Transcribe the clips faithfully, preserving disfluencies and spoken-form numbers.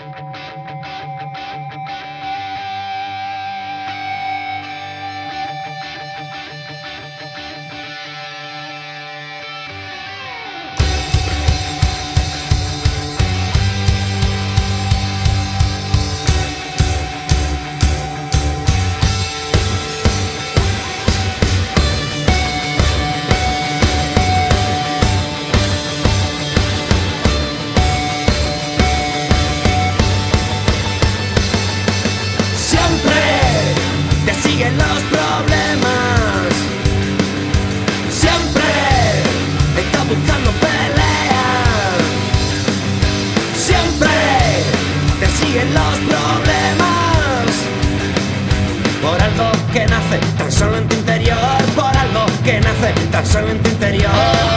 Tan solo en tu interior, por algo que nace tan solo en tu interior.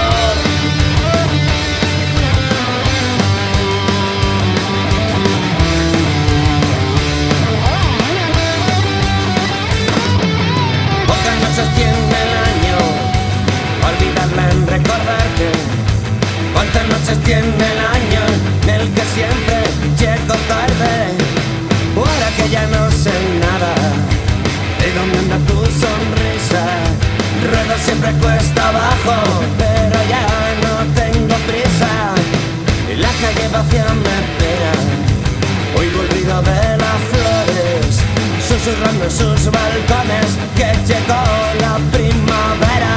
Pocas noches tiene el año, olvidarla en recordarte. Cuántas noches tiene el año en el que siempre llego tarde. Ahora que ya no sé nada de dónde anda tu sonrisa, ruedo siempre cuesta abajo, pero ya no tengo prisa. Y la calle vacía me espera, oigo el ruido de las flores, susurrando en sus balcones que llegó la primavera.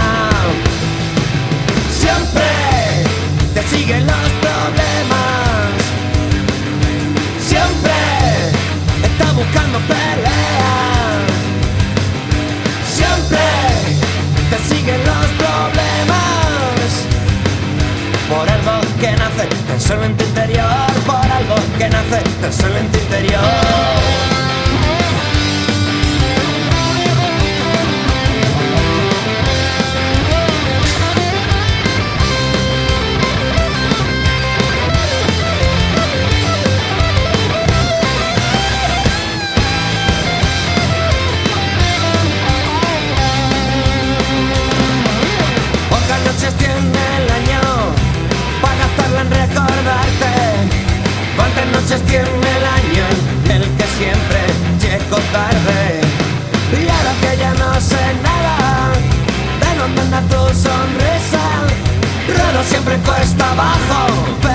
Siempre te siguen los problemas, siempre está buscando peleas, siempre te siguen los problemas, por algo que nace tan solo en tu interior, por algo que nace tan solo en tu interior. Tiene el año para gastarla en recordarte. Cuántas noches tiene el año en el que siempre llego tarde. Y ahora que ya no sé nada de dónde anda tu sonrisa, ruedo siempre cuesta abajo.